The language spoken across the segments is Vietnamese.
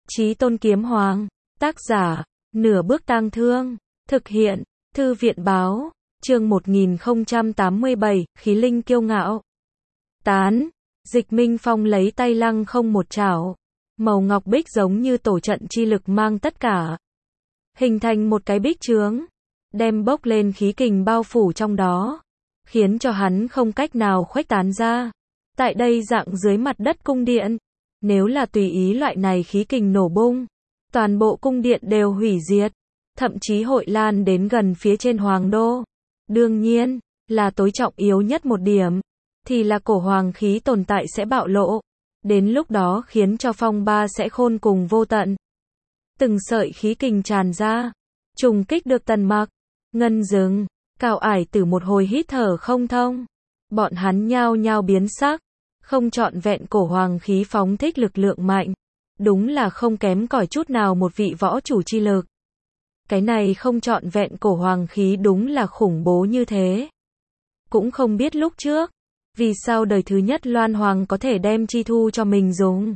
Chí Tôn Kiếm Hoàng. Tác giả, Nửa Bước Tang Thương. Thực hiện, Thư viện báo. Chương 1087, Khí Linh Kiêu Ngạo. Tán. Dịch Minh Phong lấy tay lăng không một chảo. Màu ngọc bích giống như tổ trận chi lực mang tất cả. Hình thành một cái bích chướng. Đem bốc lên khí kình bao phủ trong đó. Khiến cho hắn không cách nào khuếch tán ra. Tại đây dạng dưới mặt đất cung điện. Nếu là tùy ý loại này khí kình nổ bung. Toàn bộ cung điện đều hủy diệt. Thậm chí hội lan đến gần phía trên hoàng đô. Đương nhiên, là tối trọng yếu nhất một điểm. Thì là cổ hoàng khí tồn tại sẽ bạo lộ. Đến lúc đó khiến cho phong ba sẽ khôn cùng vô tận. Từng sợi khí kình tràn ra. Trùng kích được Tần Mặc, Ngân Dừng, Cao Ải Tử một hồi hít thở không thông. Bọn hắn nhao nhao biến sắc. Không trọn vẹn cổ hoàng khí phóng thích lực lượng mạnh. Đúng là không kém cỏi chút nào một vị võ chủ chi lực. Cái này không trọn vẹn cổ hoàng khí đúng là khủng bố như thế. Cũng không biết lúc trước, vì sao đời thứ nhất Loan Hoàng có thể đem chi thu cho mình dùng.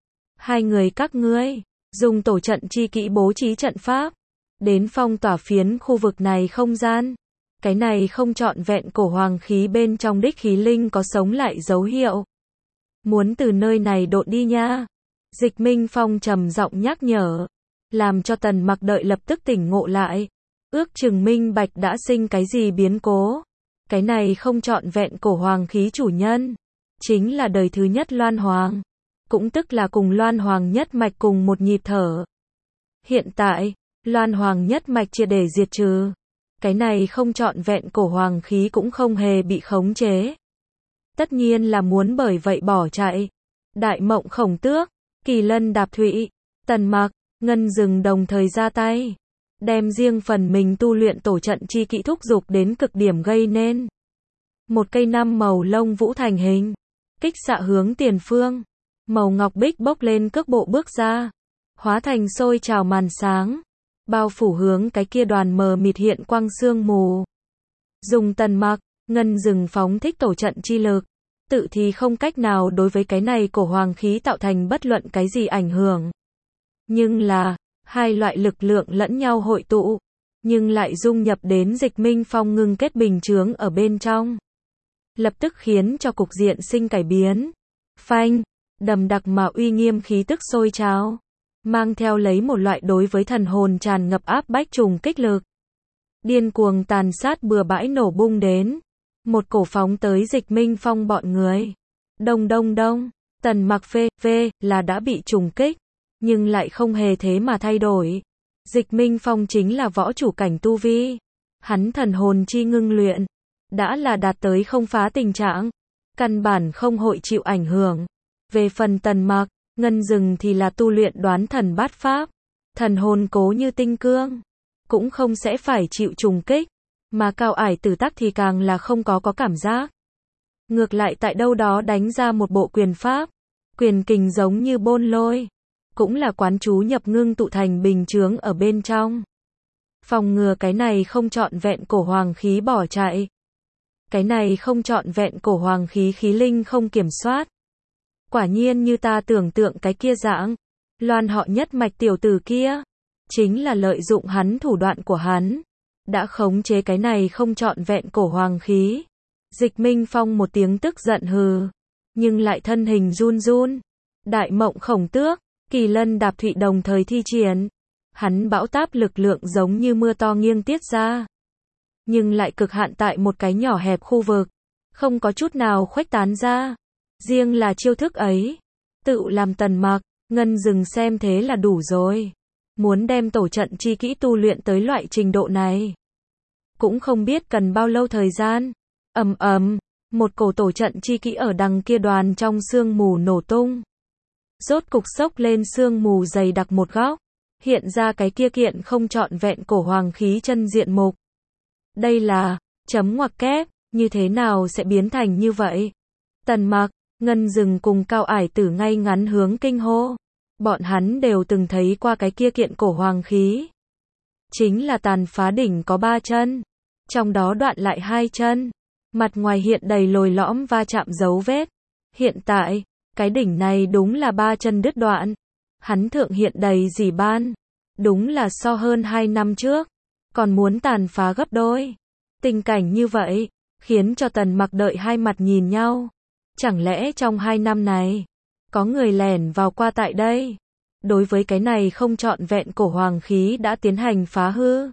Hai người các ngươi, dùng tổ trận chi kỹ bố trí trận pháp, đến phong tỏa phiến khu vực này không gian. Cái này không trọn vẹn cổ hoàng khí bên trong đích khí linh có sống lại dấu hiệu. Muốn từ nơi này độn đi nha. Dịch Minh Phong trầm giọng nhắc nhở. Làm cho Tần Mặc đợi lập tức tỉnh ngộ lại. Ước chừng minh bạch đã sinh cái gì biến cố. Cái này không trọn vẹn cổ hoàng khí chủ nhân. Chính là đời thứ nhất Loan Hoàng. Cũng tức là cùng Loan Hoàng nhất mạch cùng một nhịp thở. Hiện tại, Loan Hoàng nhất mạch triệt để diệt trừ. Cái này không trọn vẹn cổ hoàng khí cũng không hề bị khống chế. Tất nhiên là muốn bởi vậy bỏ chạy. Đại Mộng Khổng Tước, Kỳ Lân Đạp Thụy, Tần Mặc, Ngân Dừng đồng thời ra tay. Đem riêng phần mình tu luyện tổ trận chi kỹ thúc dục đến cực điểm gây nên. Một cây năm màu lông vũ thành hình. Kích xạ hướng tiền phương. Màu ngọc bích bốc lên cước bộ bước ra. Hóa thành sôi trào màn sáng. Bao phủ hướng cái kia đoàn mờ mịt hiện quang sương mù. Dùng Tần Mặc, Ngân Dừng phóng thích tổ trận chi lực. Tự thì không cách nào đối với cái này cổ hoàng khí tạo thành bất luận cái gì ảnh hưởng. Nhưng là, hai loại lực lượng lẫn nhau hội tụ. Nhưng lại dung nhập đến Dịch Minh Phong ngưng kết bình chướng ở bên trong. Lập tức khiến cho cục diện sinh cải biến. Phanh, đầm đặc mà uy nghiêm khí tức sôi trào. Mang theo lấy một loại đối với thần hồn tràn ngập áp bách trùng kích lực. Điên cuồng tàn sát bừa bãi nổ bung đến. Một cổ phóng tới Dịch Minh Phong bọn người. Đông đông đông, Tần Mặc phê là đã bị trùng kích. Nhưng lại không hề thế mà thay đổi. Dịch Minh Phong chính là võ chủ cảnh tu vi. Hắn thần hồn chi ngưng luyện. Đã là đạt tới không phá tình trạng. Căn bản không hội chịu ảnh hưởng. Về phần Tần Mặc, Ngân Dừng thì là tu luyện đoán thần bát pháp. Thần hồn cố như tinh cương. Cũng không sẽ phải chịu trùng kích. Mà Cao Ải Tử tắc thì càng là không có cảm giác. Ngược lại tại đâu đó đánh ra một bộ quyền pháp. Quyền kình giống như bôn lôi. Cũng là quán chú nhập ngưng tụ thành bình chướng ở bên trong. Phòng ngừa cái này không trọn vẹn cổ hoàng khí bỏ chạy. Cái này không trọn vẹn cổ hoàng khí khí linh không kiểm soát. Quả nhiên như ta tưởng tượng cái kia dạng. Loan họ nhất mạch tiểu tử kia. Chính là lợi dụng hắn thủ đoạn của hắn. Đã khống chế cái này không trọn vẹn cổ hoàng khí. Dịch Minh Phong một tiếng tức giận hừ. Nhưng lại thân hình run run. Đại Mộng Khổng Tước, Kỳ Lân Đạp Thụy đồng thời thi triển. Hắn bão táp lực lượng giống như mưa to nghiêng tiết ra. Nhưng lại cực hạn tại một cái nhỏ hẹp khu vực. Không có chút nào khuếch tán ra. Riêng là chiêu thức ấy. Tự làm Tần Mặc, Ngân Dừng xem thế là đủ rồi. Muốn đem tổ trận chi kỹ tu luyện tới loại trình độ này. Cũng không biết cần bao lâu thời gian. Một cổ tổ trận chi kỹ ở đằng kia đoàn trong sương mù nổ tung. Rốt cục xốc lên sương mù dày đặc một góc. Hiện ra cái kia kiện không trọn vẹn cổ hoàng khí chân diện mục. Đây là, chấm ngoặc kép, như thế nào sẽ biến thành như vậy? Tần Mặc, Ngân Dừng cùng Cao Ải Tử ngay ngắn hướng kinh hô. Bọn hắn đều từng thấy qua cái kia kiện cổ hoàng khí. Chính là tàn phá đỉnh có 3 chân. Trong đó đoạn lại 2 chân. Mặt ngoài hiện đầy lồi lõm va chạm dấu vết. Hiện tại, cái đỉnh này đúng là 3 chân đứt đoạn. hắn thượng hiện đầy dỉ ban. Đúng là so hơn 2 năm trước, còn muốn tàn phá gấp đôi. Tình cảnh như vậy, khiến cho Tần Mặc đợi hai mặt nhìn nhau. Chẳng lẽ trong 2 năm này, có người lẻn vào qua tại đây? Đối với cái này không trọn vẹn cổ hoàng khí đã tiến hành phá hư.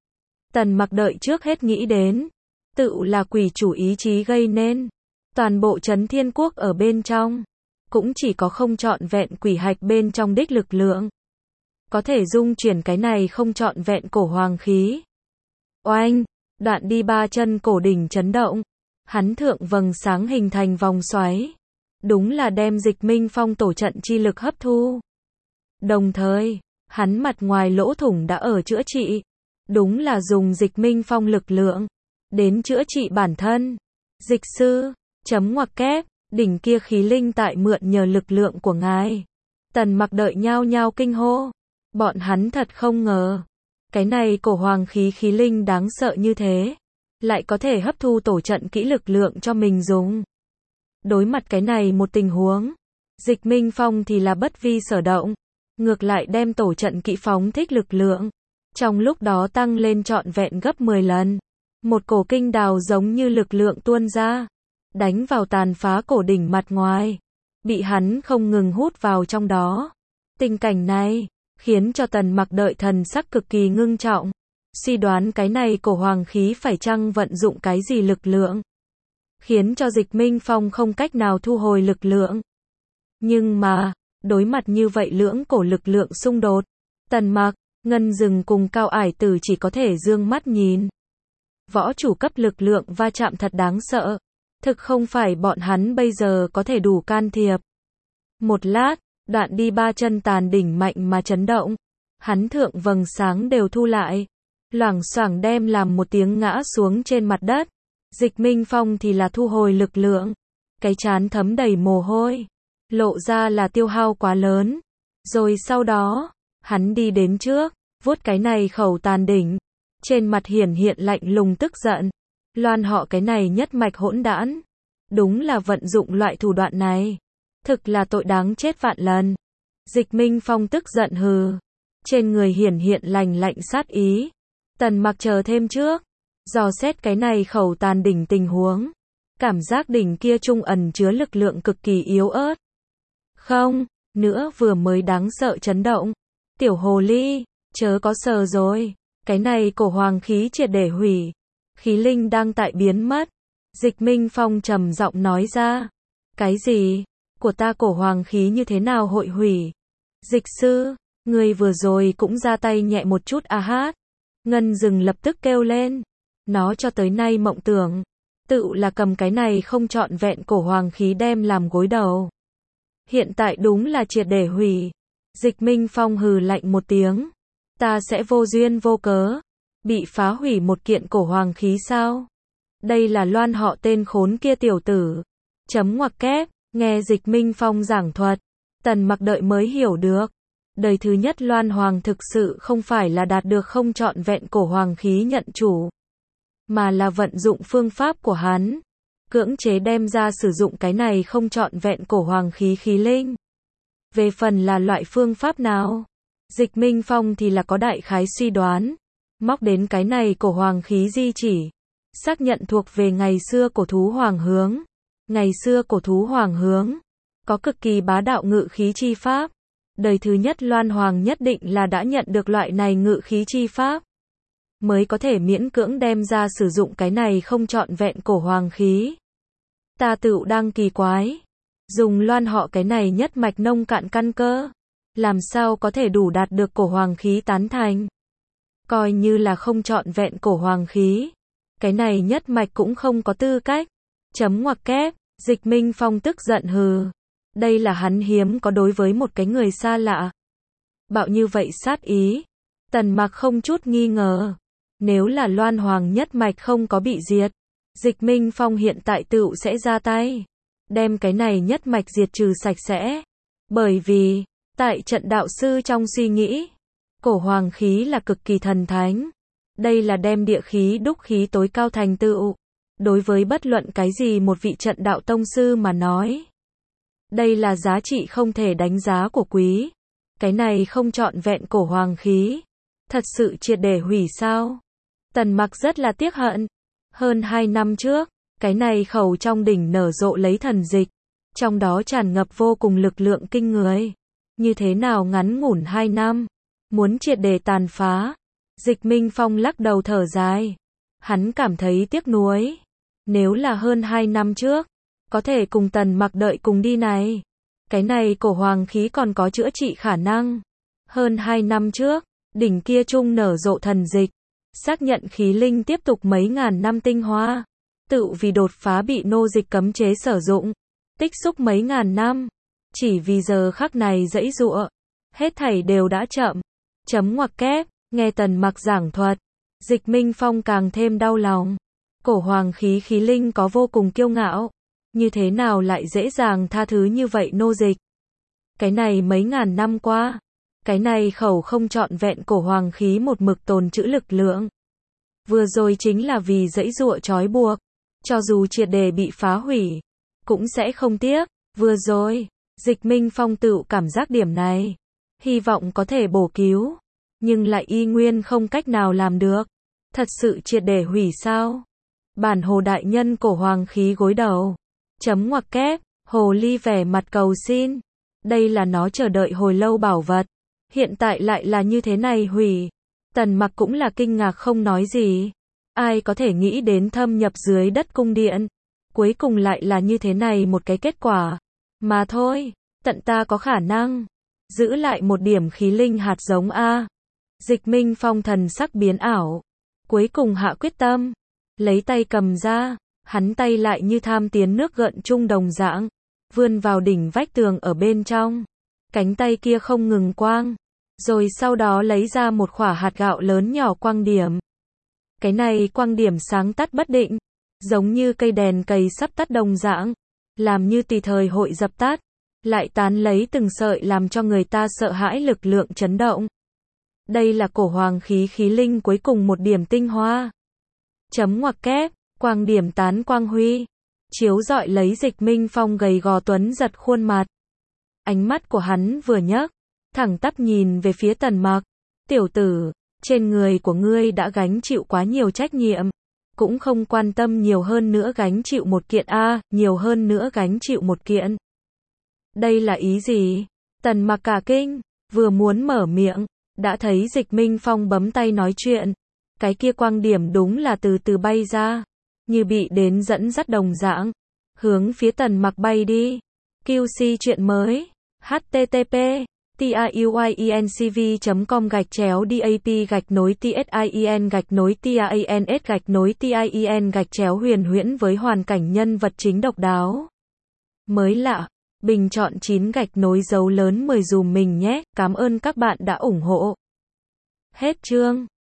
Tần Mặc đợi trước hết nghĩ đến, tự là quỷ chủ ý chí gây nên. Toàn bộ Chấn Thiên Quốc ở bên trong, cũng chỉ có không trọn vẹn quỷ hạch bên trong đích lực lượng. Có thể dung chuyển cái này không trọn vẹn cổ hoàng khí. Oanh, đoạn đi ba chân cổ đỉnh chấn động. Hắn thượng vầng sáng hình thành vòng xoáy. Đúng là đem Dịch Minh Phong tổ trận chi lực hấp thu. Đồng thời, hắn mặt ngoài lỗ thủng đã ở chữa trị. Đúng là dùng Dịch Minh Phong lực lượng đến chữa trị bản thân. Dịch sư, chấm ngoặc kép, đỉnh kia khí linh tại mượn nhờ lực lượng của ngài. Tần Mặc đợi nhao nhao kinh hô. Bọn hắn thật không ngờ. Cái này cổ hoàng khí khí linh đáng sợ như thế. Lại có thể hấp thu tổ trận kỹ lực lượng cho mình dùng. Đối mặt cái này một tình huống. Dịch Minh Phong thì là bất vi sở động. Ngược lại đem tổ trận kỹ phóng thích lực lượng. Trong lúc đó tăng lên trọn vẹn gấp 10 lần. Một cổ kinh đào giống như lực lượng tuôn ra. Đánh vào tàn phá cổ đỉnh mặt ngoài. Bị hắn không ngừng hút vào trong đó. Tình cảnh này khiến cho Tần Mặc đợi thần sắc cực kỳ ngưng trọng. Suy đoán cái này cổ hoàng khí phải chăng vận dụng cái gì lực lượng. Khiến cho Dịch Minh Phong không cách nào thu hồi lực lượng. Nhưng mà, đối mặt như vậy lưỡng cổ lực lượng xung đột. Tần Mặc, Ngân Dừng cùng Cao Ải Tử chỉ có thể dương mắt nhìn. Võ chủ cấp lực lượng va chạm thật đáng sợ. Thực không phải bọn hắn bây giờ có thể đủ can thiệp. Một lát, đoạn đi ba chân tàn đỉnh mạnh mà chấn động. Hắn thượng vầng sáng đều thu lại. Loảng xoảng đem làm một tiếng ngã xuống trên mặt đất. Dịch Minh Phong thì là thu hồi lực lượng. Cái trán thấm đầy mồ hôi. Lộ ra là tiêu hao quá lớn. Rồi sau đó, hắn đi đến trước, vuốt cái này khẩu tàn đỉnh. Trên mặt hiển hiện lạnh lùng tức giận. Loan họ cái này nhất mạch hỗn đản. Đúng là vận dụng loại thủ đoạn này. Thực là tội đáng chết vạn lần. Dịch Minh Phong tức giận hừ. Trên người hiển hiện lạnh sát ý. Tần Mặc chờ thêm trước. Dò xét cái này khẩu tàn đỉnh tình huống. Cảm giác đỉnh kia trung ẩn chứa lực lượng cực kỳ yếu ớt. Không, nữa vừa mới đáng sợ chấn động. Tiểu hồ ly, chớ có sờ rồi. Cái này cổ hoàng khí triệt để hủy. Khí linh đang tại biến mất. Dịch Minh Phong trầm giọng nói ra. Cái gì? Của ta cổ hoàng khí như thế nào hội hủy? Dịch sư, người vừa rồi cũng ra tay nhẹ một chút à hát. Ngân Dừng lập tức kêu lên. Nó cho tới nay mộng tưởng. Tự là cầm cái này không trọn vẹn cổ hoàng khí đem làm gối đầu. Hiện tại đúng là triệt để hủy. Dịch Minh Phong hừ lạnh một tiếng. Ta sẽ vô duyên vô cớ bị phá hủy một kiện cổ hoàng khí sao? Đây là Loan họ tên khốn kia tiểu tử. Chấm ngoặc kép, nghe Dịch Minh Phong giảng thuật. Tần Mặc đợi mới hiểu được. Đời thứ nhất Loan Hoàng thực sự không phải là đạt được không trọn vẹn cổ hoàng khí nhận chủ. Mà là vận dụng phương pháp của hắn. Cưỡng chế đem ra sử dụng cái này không trọn vẹn cổ hoàng khí khí linh. Về phần là loại phương pháp nào? Dịch Minh Phong thì là có đại khái suy đoán. Móc đến cái này cổ hoàng khí di chỉ. Xác nhận thuộc về ngày xưa cổ thú hoàng hướng. Ngày xưa cổ thú hoàng hướng. Có cực kỳ bá đạo ngự khí chi pháp. Đời thứ nhất Loan Hoàng nhất định là đã nhận được loại này ngự khí chi pháp. Mới có thể miễn cưỡng đem ra sử dụng cái này không trọn vẹn cổ hoàng khí. Ta tựu đang kỳ quái. Dùng Loan họ cái này nhất mạch nông cạn căn cơ. Làm sao có thể đủ đạt được cổ hoàng khí tán thành. Coi như là không trọn vẹn cổ hoàng khí. Cái này nhất mạch cũng không có tư cách. Chấm ngoặc kép, Dịch Minh Phong tức giận hừ. Đây là hắn hiếm có đối với một cái người xa lạ. Bạo như vậy sát ý. Tần Mặc không chút nghi ngờ. Nếu là Loan Hoàng nhất mạch không có bị diệt. Dịch Minh Phong hiện tại tựu sẽ ra tay. Đem cái này nhất mạch diệt trừ sạch sẽ. Bởi vì, tại trận đạo sư trong suy nghĩ. Cổ hoàng khí là cực kỳ thần thánh. Đây là đem địa khí đúc khí tối cao thành tựu. Đối với bất luận cái gì một vị trận đạo tông sư mà nói. Đây là giá trị không thể đánh giá của quý. Cái này không trọn vẹn cổ hoàng khí. Thật sự triệt để hủy sao? Tần Mặc rất là tiếc hận. Hơn 2 năm trước, cái này khẩu trong đỉnh nở rộ lấy thần dịch. Trong đó tràn ngập vô cùng lực lượng kinh người. Như thế nào ngắn ngủn 2 năm? Muốn triệt để tàn phá. Dịch Minh Phong lắc đầu thở dài. Hắn cảm thấy tiếc nuối. Nếu là hơn 2 năm trước, có thể cùng Tần Mặc đợi cùng đi này. Cái này cổ hoàng khí còn có chữa trị khả năng. Hơn 2 năm trước, đỉnh kia trung nở rộ thần dịch. Xác nhận khí linh tiếp tục mấy ngàn năm tinh hoa. Tự vì đột phá bị nô dịch cấm chế sử dụng. Tích xúc mấy ngàn năm. Chỉ vì giờ khắc này dãy dụa. Hết thảy đều đã chậm. Chấm ngoặc kép, nghe Tần Mặc giảng thuật. Dịch Minh Phong càng thêm đau lòng. Cổ hoàng khí khí linh có vô cùng kiêu ngạo. Như thế nào lại dễ dàng tha thứ như vậy nô dịch. Cái này mấy ngàn năm qua. Cái này khẩu không trọn vẹn cổ hoàng khí một mực tồn trữ lực lượng. Vừa rồi chính là vì dãy dụa trói buộc. Cho dù triệt đề bị phá hủy. Cũng sẽ không tiếc. Vừa rồi, Dịch Minh Phong tự cảm giác điểm này. Hy vọng có thể bổ cứu. Nhưng lại y nguyên không cách nào làm được. Thật sự triệt để hủy sao? Bản hồ đại nhân cổ hoàng khí gối đầu. Chấm ngoặc kép, hồ ly vẻ mặt cầu xin. Đây là nó chờ đợi hồi lâu bảo vật. Hiện tại lại là như thế này hủy. Tần Mặc cũng là kinh ngạc không nói gì. Ai có thể nghĩ đến thâm nhập dưới đất cung điện. Cuối cùng lại là như thế này một cái kết quả. Mà thôi, tận ta có khả năng. Giữ lại một điểm khí linh hạt giống A. Dịch Minh Phong thần sắc biến ảo. Cuối cùng hạ quyết tâm. Lấy tay cầm ra. Hắn tay lại như tham tiến nước gợn trung đồng dạng. Vươn vào đỉnh vách tường ở bên trong. Cánh tay kia không ngừng quang. Rồi sau đó lấy ra một quả hạt gạo lớn nhỏ quang điểm. Cái này quang điểm sáng tắt bất định. Giống như cây đèn cầy sắp tắt đồng dạng. Làm như tùy thời hội dập tắt. Lại tán lấy từng sợi làm cho người ta sợ hãi lực lượng chấn động. Đây là cổ hoàng khí khí linh cuối cùng một điểm tinh hoa. Chấm ngoặc kép, quang điểm tán quang huy. Chiếu rọi lấy Dịch Minh Phong gầy gò tuấn giật khuôn mặt. Ánh mắt của hắn vừa nhấc, thẳng tắp nhìn về phía Tần Mặc. Tiểu tử, trên người của ngươi đã gánh chịu quá nhiều trách nhiệm. Cũng không quan tâm nhiều hơn nữa gánh chịu một kiện A, nhiều hơn nữa gánh chịu một kiện. Đây là ý gì? Tần Mặc cả kinh, vừa muốn mở miệng, đã thấy Dịch Minh Phong bấm tay nói chuyện. Cái kia quang điểm đúng là từ từ bay ra, như bị đến dẫn dắt đồng dạng, hướng phía Tần Mặc bay đi. QC chuyện mới. http tiuyencv.com/dap-tsin-tien-tien-huyền huyễn với hoàn cảnh nhân vật chính độc đáo. Mới lạ. Bình chọn 9 dấu lớn 10 dùm mình nhé. Cảm ơn các bạn đã ủng hộ. Hết chương.